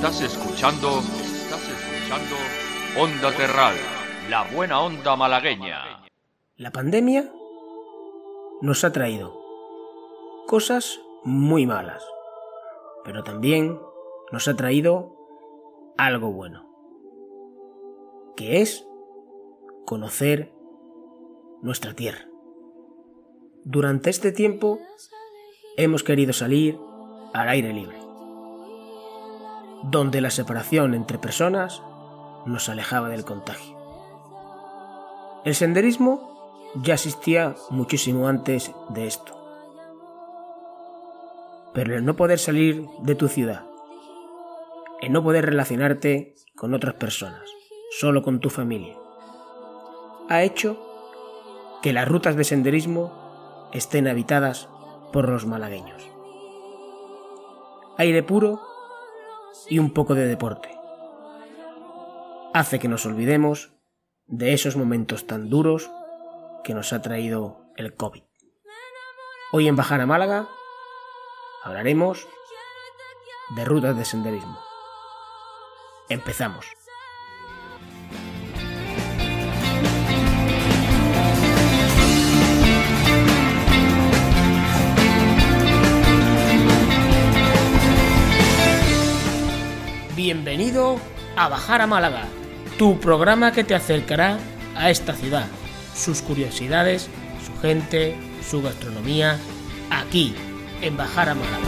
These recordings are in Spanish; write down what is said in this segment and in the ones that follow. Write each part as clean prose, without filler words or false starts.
Estás escuchando Onda Terral, la buena onda malagueña. La pandemia nos ha traído cosas muy malas, pero también nos ha traído algo bueno, que es conocer nuestra tierra. Durante este tiempo hemos querido salir al aire libre, donde la separación entre personas nos alejaba del contagio. El senderismo ya existía muchísimo antes de esto, pero el no poder salir de tu ciudad, el no poder relacionarte con otras personas, solo con tu familia, ha hecho que las rutas de senderismo estén habitadas por los malagueños. Aire puro y un poco de deporte hace que nos olvidemos de esos momentos tan duros que nos ha traído el COVID. Hoy en Bajar a Málaga hablaremos de rutas de senderismo. Empezamos. Bienvenido a Bajar a Málaga, tu programa que te acercará a esta ciudad, sus curiosidades, su gente, su gastronomía, aquí, en Bajar a Málaga.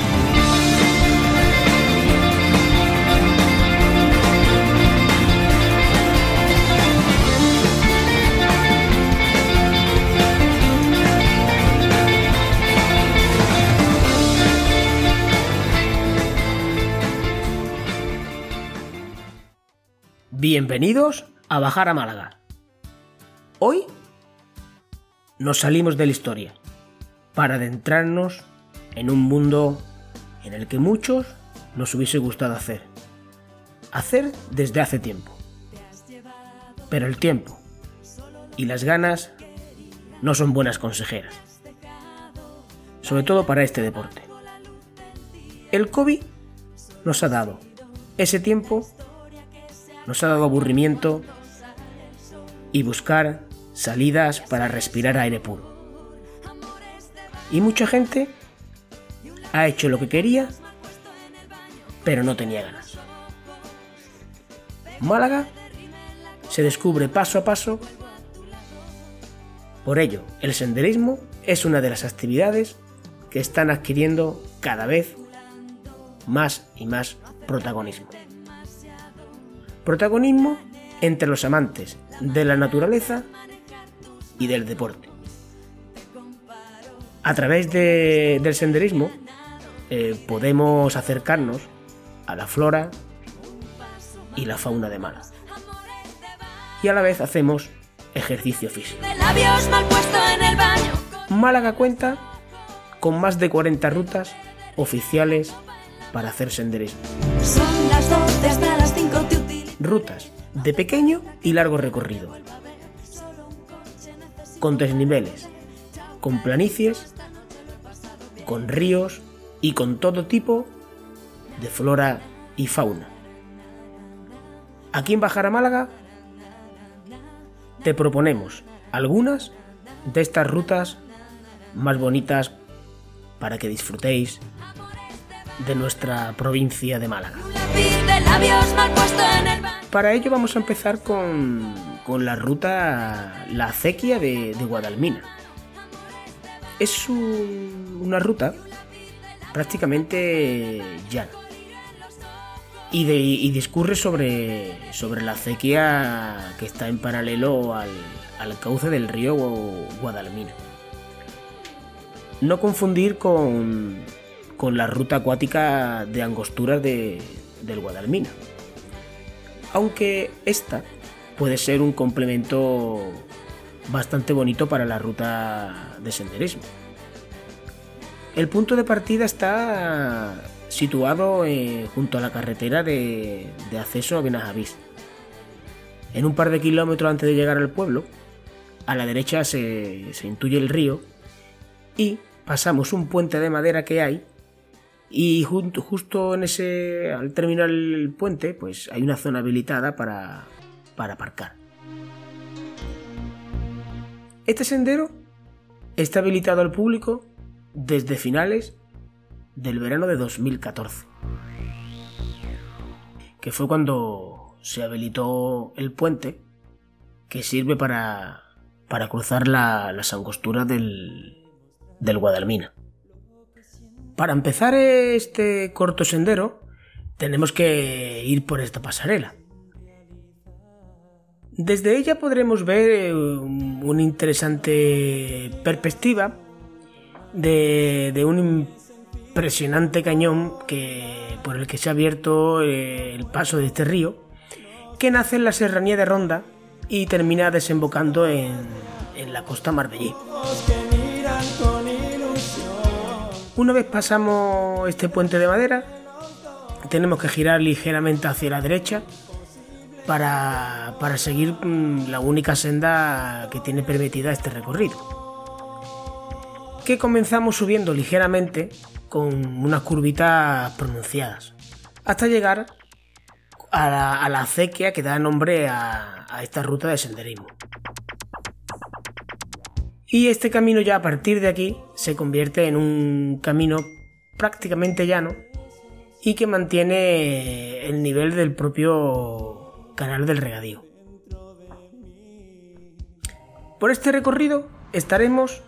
Bienvenidos a Bajar a Málaga. Hoy nos salimos de la historia para adentrarnos en un mundo en el que muchos nos hubiese gustado hacer desde hace tiempo. Pero el tiempo y las ganas no son buenas consejeras, sobre todo para este deporte. El COVID nos ha dado ese tiempo, nos ha dado aburrimiento y buscar salidas para respirar aire puro. Y mucha gente ha hecho lo que quería, pero no tenía ganas. Málaga se descubre paso a paso. Por ello, el senderismo es una de las actividades que están adquiriendo cada vez más y más protagonismo. Protagonismo entre los amantes de la naturaleza y del deporte. A través del senderismo podemos acercarnos a la flora y la fauna de Málaga. Y a la vez hacemos ejercicio físico. Málaga cuenta con más de 40 rutas oficiales para hacer senderismo. Son las 12 hasta las 5. Rutas de pequeño y largo recorrido, con desniveles, con planicies, con ríos y con todo tipo de flora y fauna. Aquí en Bajar a Málaga te proponemos algunas de estas rutas más bonitas para que disfrutéis de nuestra provincia de Málaga. Para ello vamos a empezar con la ruta La Acequia de Guadalmina. Es una ruta prácticamente llana y discurre sobre la acequia que está en paralelo al cauce del río Guadalmina. No confundir con la ruta acuática de Angosturas del Guadalmina, aunque esta puede ser un complemento bastante bonito para la ruta de senderismo. El punto de partida está situado junto a la carretera de acceso a Benajavís. En un par de kilómetros antes de llegar al pueblo, a la derecha se intuye el río y pasamos un puente de madera que hay Y justo al terminar el puente, pues hay una zona habilitada para aparcar. Este sendero está habilitado al público desde finales del verano de 2014, que fue cuando se habilitó el puente que sirve para cruzar las angosturas del Guadalmina. Para empezar este corto sendero tenemos que ir por esta pasarela. Desde ella podremos ver una interesante perspectiva de un impresionante cañón por el que se ha abierto el paso de este río, que nace en la serranía de Ronda y termina desembocando en la costa marbellí. Una vez pasamos este puente de madera, tenemos que girar ligeramente hacia la derecha para seguir la única senda que tiene permitida este recorrido, que comenzamos subiendo ligeramente con unas curvitas pronunciadas hasta llegar a la acequia que da nombre a esta ruta de senderismo. Y este camino ya a partir de aquí se convierte en un camino prácticamente llano y que mantiene el nivel del propio canal del regadío. Por este recorrido estaremos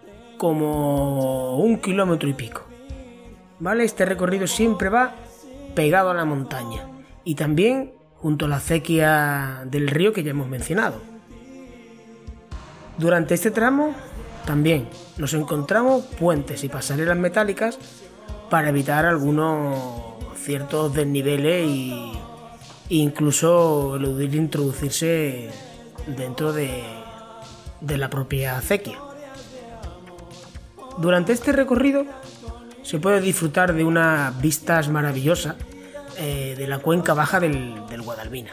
como 1 kilómetro y pico. ¿Vale? Este recorrido siempre va pegado a la montaña y también junto a la acequia del río que ya hemos mencionado. Durante este tramo también nos encontramos puentes y pasarelas metálicas para evitar algunos ciertos desniveles e incluso eludir introducirse dentro de la propia acequia. Durante este recorrido se puede disfrutar de unas vistas maravillosas de la cuenca baja del Guadalmina.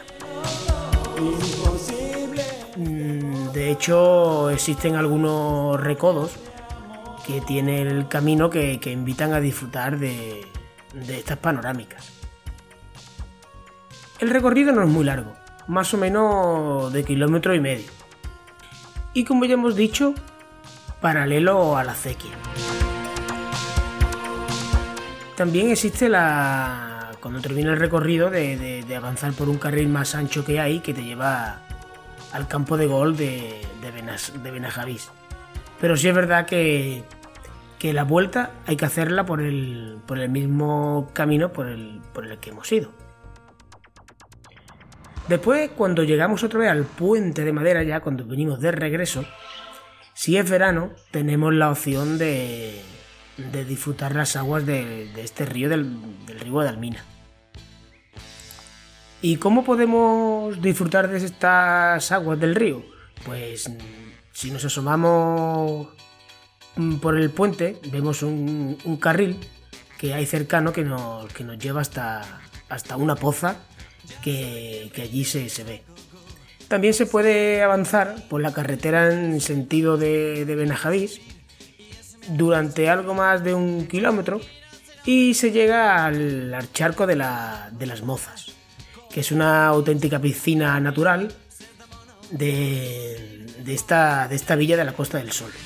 De hecho, existen algunos recodos que tiene el camino que invitan a disfrutar de estas panorámicas. El recorrido no es muy largo, más o menos de 1,5 kilómetros. Y como ya hemos dicho, paralelo a la acequia. También existe cuando termina el recorrido de avanzar por un carril más ancho que hay que te lleva al campo de golf de Benajavís. Pero sí es verdad que la vuelta hay que hacerla por el mismo camino por el que hemos ido. Después, cuando llegamos otra vez al puente de madera, ya cuando venimos de regreso, si es verano, tenemos la opción de disfrutar las aguas de este río, del río Guadalmina. ¿Y cómo podemos disfrutar de estas aguas del río? Pues si nos asomamos por el puente, vemos un carril que hay cercano que nos lleva hasta una poza que allí se ve. También se puede avanzar por la carretera en sentido de Benajavís durante algo más de 1 kilómetro y se llega al charco de las Mozas, que es una auténtica piscina natural de esta villa de la Costa del Sol.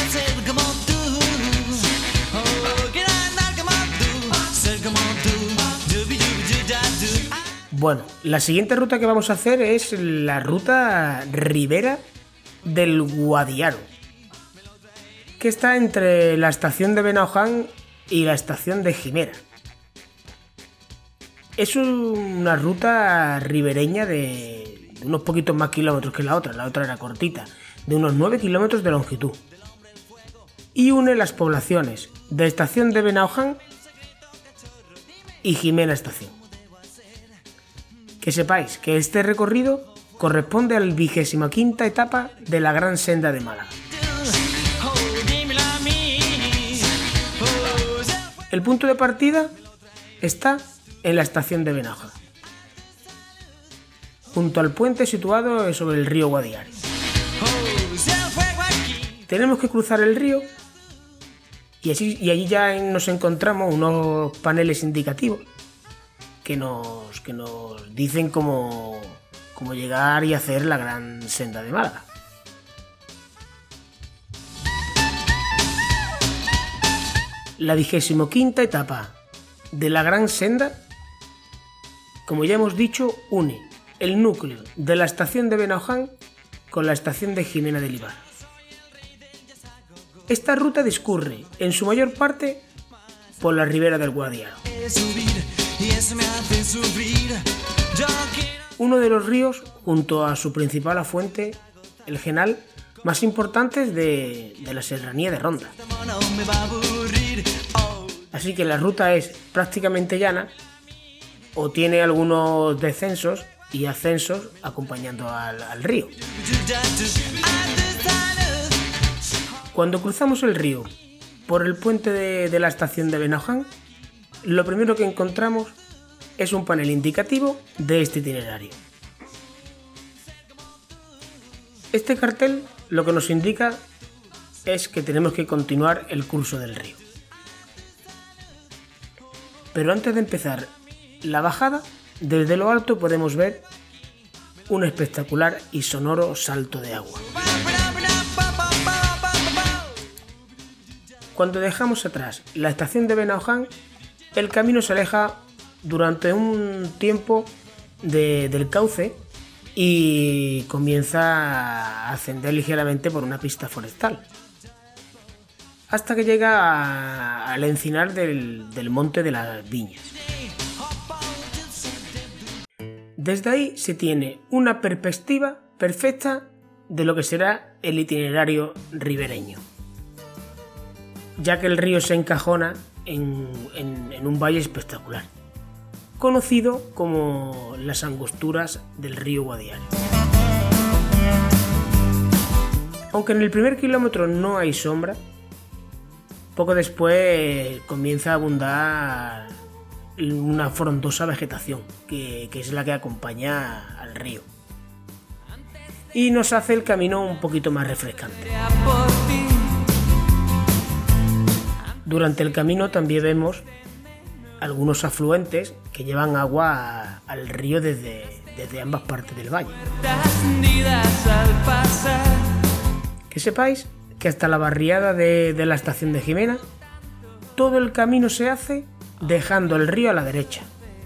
Bueno, la siguiente ruta que vamos a hacer es la ruta Ribera del Guadiaro, que está entre la estación de Benaoján y la estación de Jimera. Es una ruta ribereña de unos poquitos más kilómetros que la otra era cortita, de unos 9 kilómetros de longitud. Y une las poblaciones de estación de Benaoján y Jimena estación. Que sepáis que este recorrido corresponde al 25ª etapa de la Gran Senda de Málaga. El punto de partida está en la estación de Benaoján, junto al puente situado sobre el río Guadiaro. Tenemos que cruzar el río Y allí ya nos encontramos unos paneles indicativos que nos dicen cómo llegar y hacer la Gran Senda de Málaga. La 25ª etapa de la Gran Senda, como ya hemos dicho, une el núcleo de la estación de Benaoján con la estación de Jimena de Libar. Esta ruta discurre en su mayor parte por la ribera del Guadiaro, uno de los ríos, junto a su principal afluente, el Genal, más importantes de la serranía de Ronda. Así que la ruta es prácticamente llana o tiene algunos descensos y ascensos acompañando al río. Cuando cruzamos el río por el puente de la estación de Benaoján, lo primero que encontramos es un panel indicativo de este itinerario. Este cartel lo que nos indica es que tenemos que continuar el curso del río. Pero antes de empezar la bajada, desde lo alto podemos ver un espectacular y sonoro salto de agua. Cuando dejamos atrás la estación de Benaoján, el camino se aleja durante un tiempo del cauce y comienza a ascender ligeramente por una pista forestal, hasta que llega al encinar del Monte de las Viñas. Desde ahí se tiene una perspectiva perfecta de lo que será el itinerario ribereño, ya que el río se encajona en un valle espectacular, conocido como las Angosturas del río Guadiaro. Aunque en el primer kilómetro no hay sombra, poco después comienza a abundar una frondosa vegetación que es la que acompaña al río y nos hace el camino un poquito más refrescante. Durante el camino también vemos algunos afluentes que llevan agua al río desde ambas partes del valle. Que sepáis que hasta la barriada de la estación de Jimena, todo el camino se hace dejando el río a la derecha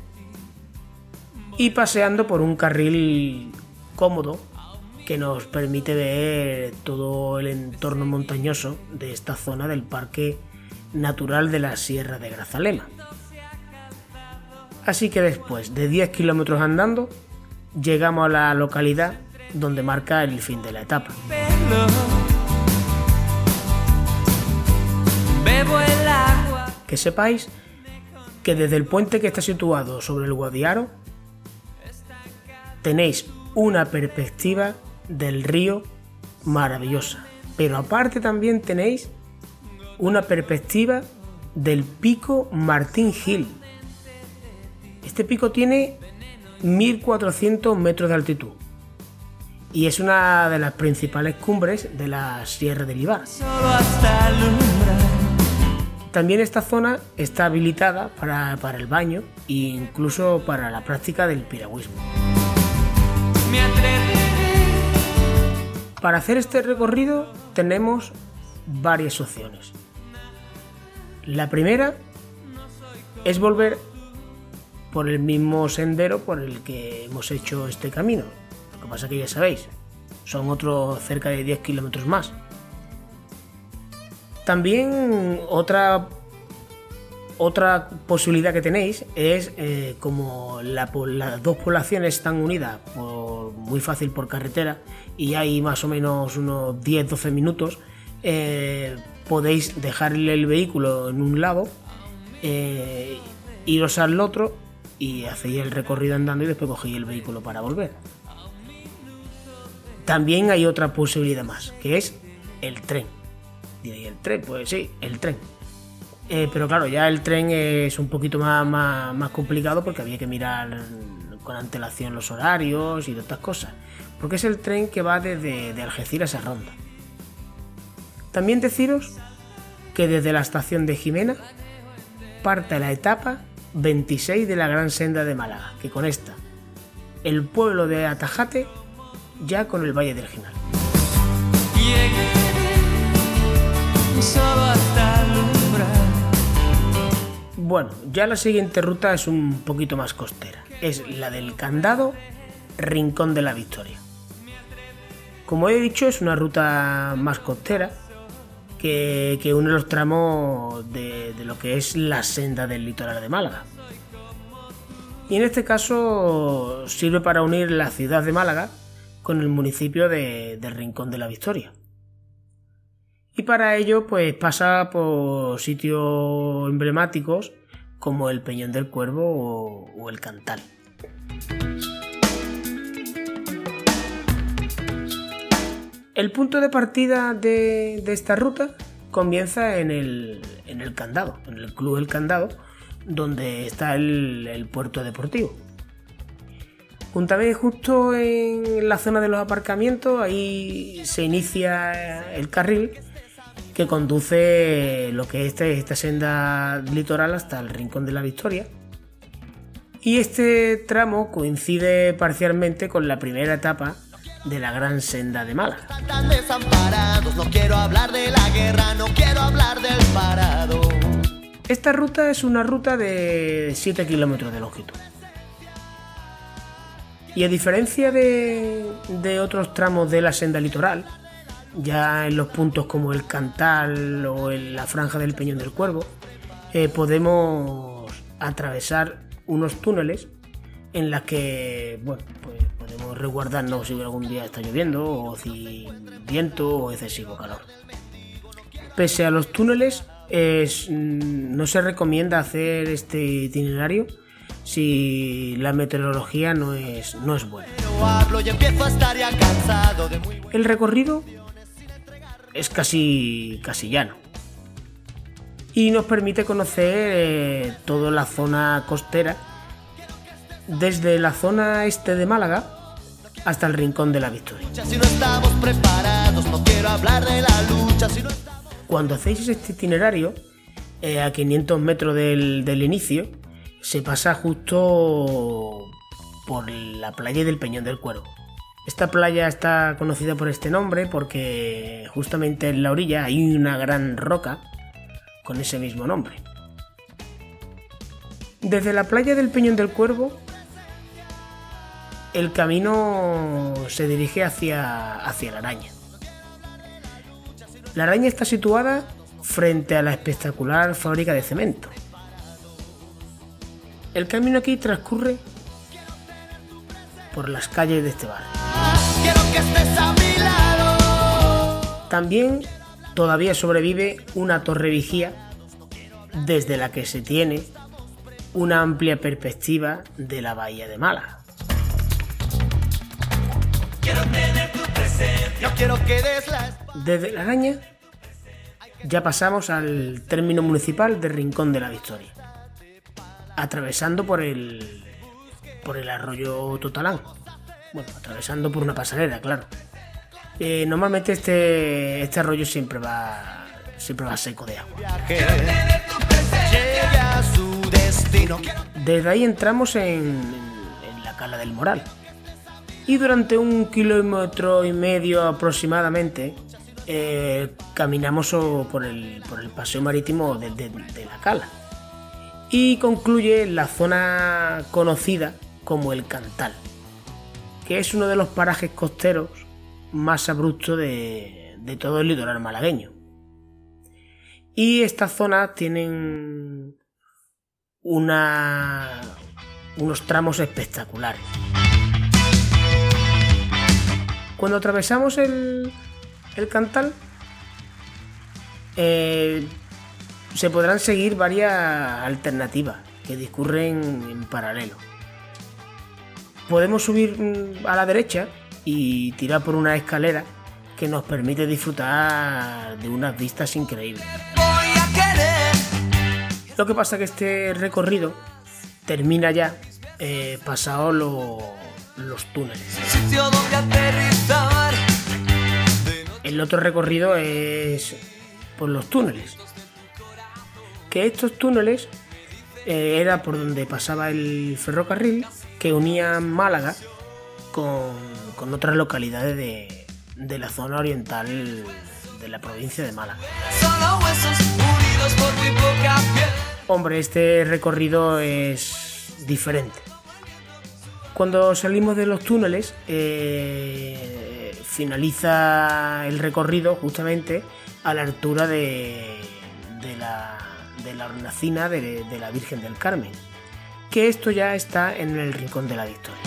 y paseando por un carril cómodo que nos permite ver todo el entorno montañoso de esta zona del Parque Natural de la Sierra de Grazalema. Así que después de 10 kilómetros andando, llegamos a la localidad donde marca el fin de la etapa. Que sepáis que desde el puente que está situado sobre el Guadiaro tenéis una perspectiva del río maravillosa, pero aparte también tenéis una perspectiva del pico Martín Gil. Este pico tiene 1400 metros de altitud y es una de las principales cumbres de la Sierra de Libar. También esta zona está habilitada para el baño e incluso para la práctica del piragüismo. Para hacer este recorrido tenemos varias opciones. La primera es volver por el mismo sendero por el que hemos hecho este camino. Lo que pasa es que ya sabéis, son otros cerca de 10 kilómetros más. También otra posibilidad que tenéis es como las dos poblaciones están unidas muy fácil por carretera y hay más o menos unos 10-12 minutos, podéis dejarle el vehículo en un lado, iros al otro y hacéis el recorrido andando y después cogéis el vehículo para volver. También hay otra posibilidad más, que es el tren. ¿Y el tren? Pues sí, el tren. Pero claro, ya el tren es un poquito más complicado porque había que mirar con antelación los horarios y todas estas cosas. Porque es el tren que va de Algeciras a Ronda. También deciros que desde la estación de Jimena parte la etapa 26 de la Gran Senda de Málaga, que conecta el pueblo de Atajate ya con el Valle del Ginal. Bueno, ya la siguiente ruta es un poquito más costera. Es la del Candado, Rincón de la Victoria. Como he dicho, es una ruta más costera que une los tramos de lo que es la senda del litoral de Málaga. Y en este caso sirve para unir la ciudad de Málaga con el municipio de Rincón de la Victoria. Y para ello pues pasa por sitios emblemáticos como el Peñón del Cuervo o el Cantal. El punto de partida de esta ruta comienza en el Candado, en el Club El Candado, donde está el puerto deportivo. Justo en la zona de los aparcamientos, ahí se inicia el carril que conduce lo que es esta senda litoral hasta el Rincón de la Victoria. Y este tramo coincide parcialmente con la primera etapa de la Gran Senda de Málaga. Tan desamparados, no quiero hablar de la guerra, no quiero hablar del parado. Esta ruta es una ruta de 7 kilómetros de longitud. Y a diferencia de otros tramos de la senda litoral, ya en los puntos como el Cantal o en la franja del Peñón del Cuervo, podemos atravesar unos túneles en las que pues podemos resguardarnos si algún día está lloviendo o si viento o excesivo calor. Pese a los túneles, no se recomienda hacer este itinerario si la meteorología no es buena. El recorrido es casi llano y nos permite conocer toda la zona costera desde la zona este de Málaga hasta el Rincón de la Victoria. Cuando hacéis este itinerario, a 500 metros del inicio, se pasa justo por la playa del Peñón del Cuervo. Esta playa está conocida por este nombre porque justamente en la orilla hay una gran roca con ese mismo nombre. Desde la playa del Peñón del Cuervo, el camino se dirige hacia la Araña. La Araña está situada frente a la espectacular fábrica de cemento. El camino aquí transcurre por las calles de este barrio. Quiero que estés a mi lado. También todavía sobrevive una torre vigía desde la que se tiene una amplia perspectiva de la bahía de Málaga. Quiero tener tu presencia. Quiero que des la... Desde la Araña ya pasamos al término municipal de Rincón de la Victoria, atravesando por el arroyo Totalán. Bueno, atravesando por una pasarela, claro. Normalmente este arroyo siempre va seco de agua. Desde ahí entramos en la Cala del Moral. Y durante 1,5 kilómetros aproximadamente caminamos por el paseo marítimo de la Cala. Y concluye en la zona conocida como el Cantal, que es uno de los parajes costeros más abruptos de todo el litoral malagueño. Y estas zonas tienen unos tramos espectaculares. Cuando atravesamos el Cantal, se podrán seguir varias alternativas que discurren en paralelo. Podemos subir a la derecha y tirar por una escalera que nos permite disfrutar de unas vistas increíbles. Lo que pasa es que este recorrido termina ya pasados los túneles. El otro recorrido es por los túneles que estos túneles era por donde pasaba el ferrocarril que unía Málaga con otras localidades de la zona oriental de la provincia de Málaga. Hombre, este recorrido es diferente. Cuando salimos de los túneles, finaliza el recorrido justamente a la altura de la hornacina de la Virgen del Carmen, que esto ya está en el Rincón de la Victoria.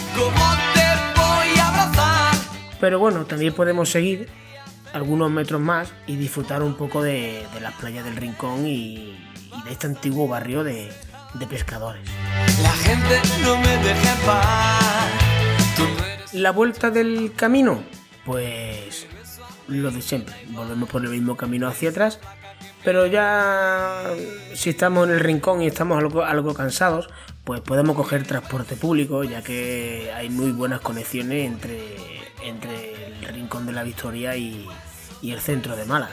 Pero bueno, también podemos seguir algunos metros más y disfrutar un poco de las playas del Rincón y de este antiguo barrio de pescadores. La gente no me deja en paz. La vuelta del camino, pues lo de siempre, volvemos por el mismo camino hacia atrás, pero ya si estamos en el Rincón y estamos algo cansados, pues podemos coger transporte público, ya que hay muy buenas conexiones entre el Rincón de la Victoria y el centro de Málaga.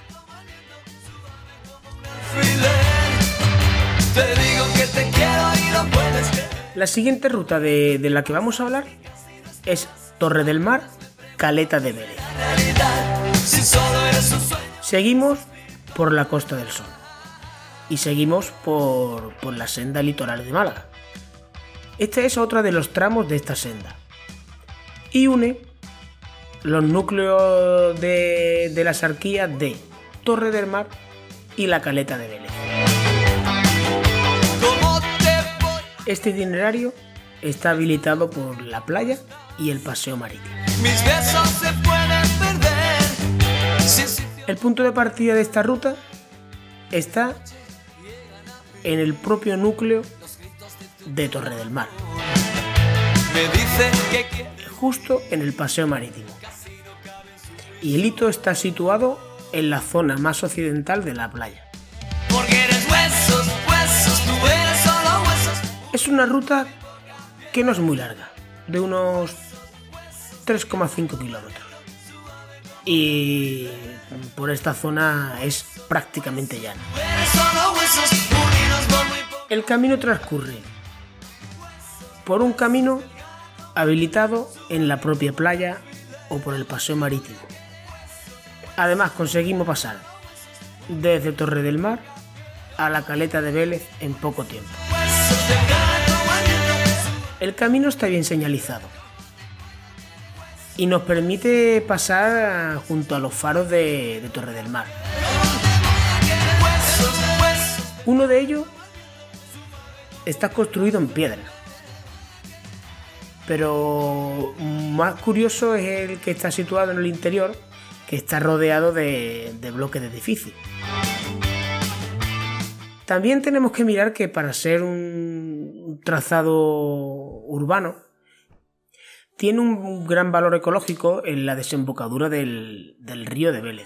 Te digo que te quiero y no puedes creer. La siguiente ruta de la que vamos a hablar es Torre del Mar, Caleta de Vélez. Si solo eres un sueño. Seguimos por la Costa del Sol y seguimos por la senda litoral de Málaga. Este es otro de los tramos de esta senda y une los núcleos de las arquías de Torre del Mar y la Caleta de Vélez. Este itinerario está habilitado por la playa y el paseo marítimo. Mis besos se pueden perder. El punto de partida de esta ruta está en el propio núcleo de Torre del Mar, Me dice que justo en el paseo marítimo. Y el hito está situado en la zona más occidental de la playa. porque eres huesos, tú eres solo huesos. Es una ruta que no es muy larga, de unos 3,5 kilómetros. Y por esta zona es prácticamente llana. Eres solo huesos, unidos por muy poco. El camino transcurre por un camino habilitado en la propia playa o por el paseo marítimo. Además conseguimos pasar desde Torre del Mar a la Caleta de Vélez en poco tiempo. Huesos de gato, El camino está bien señalizado y nos permite pasar junto a los faros de Torre del Mar. huesos. Uno de ellos está construido en piedra, pero más curioso es el que está situado en el interior, que está rodeado de bloques de edificios. También tenemos que mirar que para ser un trazado urbano tiene un gran valor ecológico en la desembocadura del río de Vélez,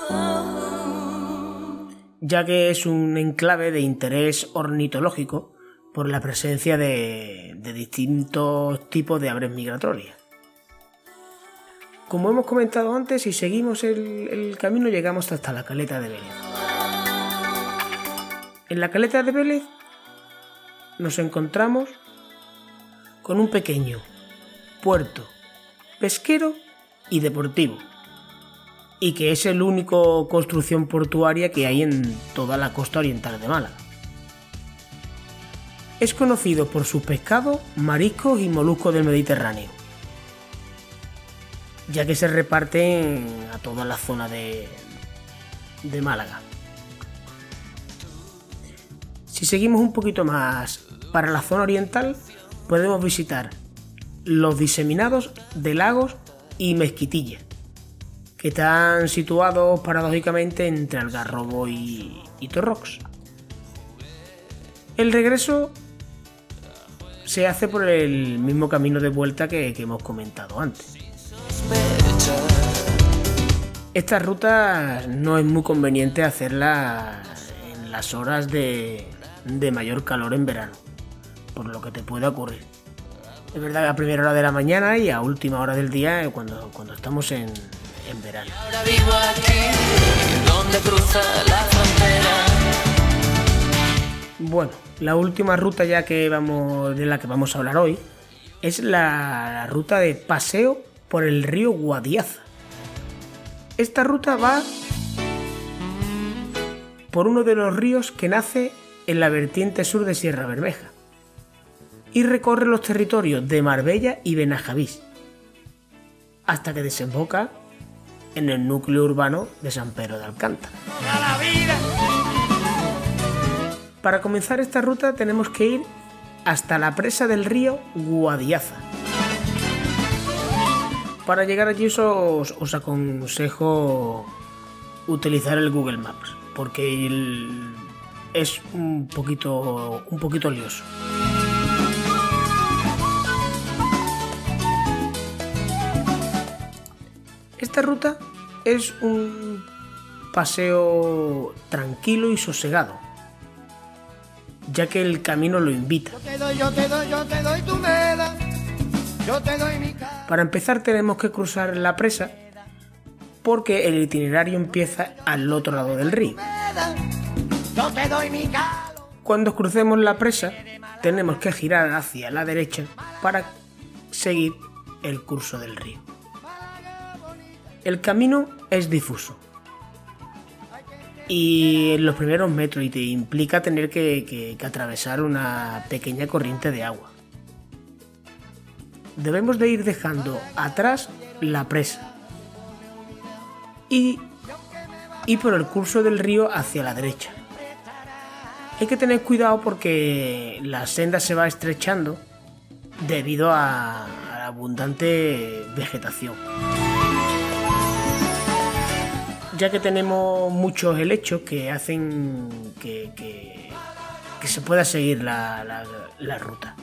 ya que es un enclave de interés ornitológico por la presencia de distintos tipos de aves migratorias. Como hemos comentado antes, si seguimos el camino llegamos hasta la Caleta de Vélez. En la Caleta de Vélez nos encontramos con un pequeño puerto pesquero y deportivo, y que es el único construcción portuaria que hay en toda la costa oriental de Málaga. Es conocido por sus pescados, mariscos y moluscos del Mediterráneo, ya que se reparten a toda la zona de Málaga. Si seguimos un poquito más para la zona oriental, podemos visitar los diseminados de Lagos y Mezquitilla, que están situados paradójicamente entre Algarrobo y Torrox. El regreso se hace por el mismo camino de vuelta que hemos comentado antes. Esta ruta no es muy conveniente hacerla en las horas de mayor calor en verano, por lo que te puede ocurrir. Es verdad que a primera hora de la mañana y a última hora del día cuando estamos en verano. Ahora vivo aquí, donde cruza la frontera. Bueno, la última ruta de la que vamos a hablar hoy es la ruta de paseo por el río Guadiaza. Esta ruta va por uno de los ríos que nace en la vertiente sur de Sierra Bermeja y recorre los territorios de Marbella y Benajavís hasta que desemboca en el núcleo urbano de San Pedro de Alcántara. Para comenzar esta ruta tenemos que ir hasta la presa del río Guadiaza. Para llegar allí os aconsejo utilizar el Google Maps, porque es un poquito lioso. Esta ruta es un paseo tranquilo y sosegado, ya que el camino lo invita. Yo te doy, tú me das. Yo te doy mi cara. Para empezar tenemos que cruzar la presa porque el itinerario empieza al otro lado del río. Yo te doy mi cara. Cuando crucemos la presa tenemos que girar hacia la derecha para seguir el curso del río. El camino es difuso y en los primeros metros y te implica tener que atravesar una pequeña corriente de agua. Debemos de ir dejando atrás la presa y por el curso del río hacia la derecha. Hay que tener cuidado porque la senda se va estrechando debido a la abundante vegetación, ya que tenemos muchos helechos que hacen que se pueda seguir la ruta.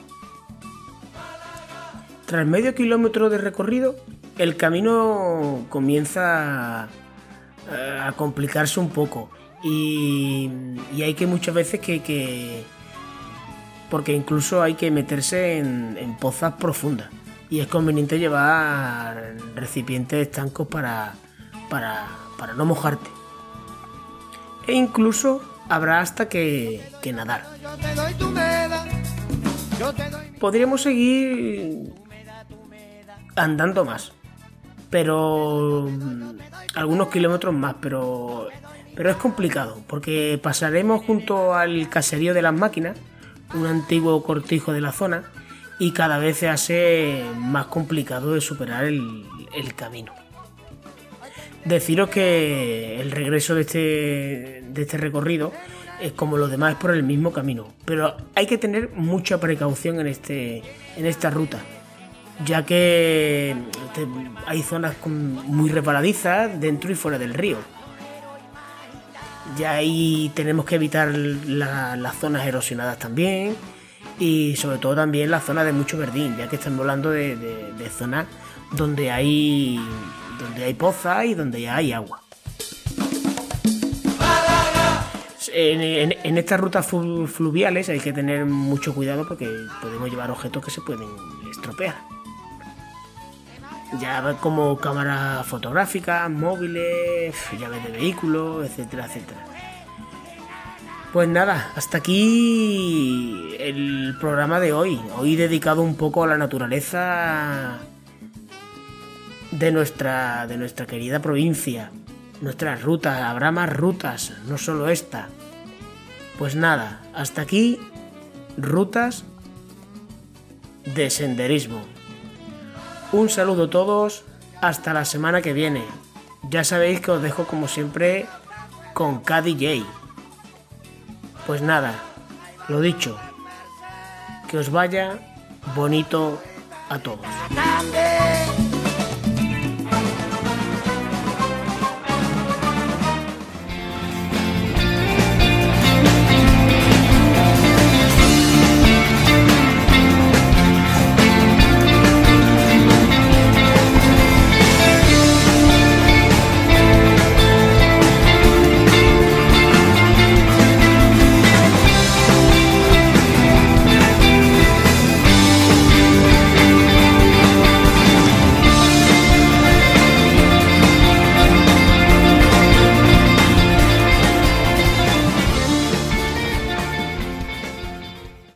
Tras medio kilómetro de recorrido, el camino comienza a complicarse un poco y hay que muchas veces porque incluso hay que meterse en pozas profundas y es conveniente llevar recipientes estancos para no mojarte, e incluso habrá hasta que nadar. Podríamos seguir andando más, pero algunos kilómetros más, pero es complicado porque pasaremos junto al caserío de las máquinas, un antiguo cortijo de la zona, y cada vez se hace más complicado de superar el camino. Deciros que el regreso de este recorrido es como los demás, es por el mismo camino, pero hay que tener mucha precaución en esta ruta, ya que hay zonas muy resbaladizas dentro y fuera del río. Ya ahí tenemos que evitar las zonas erosionadas también, y sobre todo también la zona de mucho verdín, ya que estamos hablando de zonas donde hay pozas y donde ya hay agua. En estas rutas fluviales hay que tener mucho cuidado porque podemos llevar objetos que se pueden estropear, ya como cámaras fotográficas, móviles, llaves de vehículos, etcétera, etcétera. Pues nada, hasta aquí el programa de hoy dedicado un poco a la naturaleza de nuestra querida provincia, nuestras rutas. Habrá más rutas, no solo esta. Pues nada, hasta aquí rutas de senderismo. Un saludo a todos, hasta la semana que viene. Ya sabéis que os dejo como siempre con KDJ. Pues nada, lo dicho, que os vaya bonito a todos.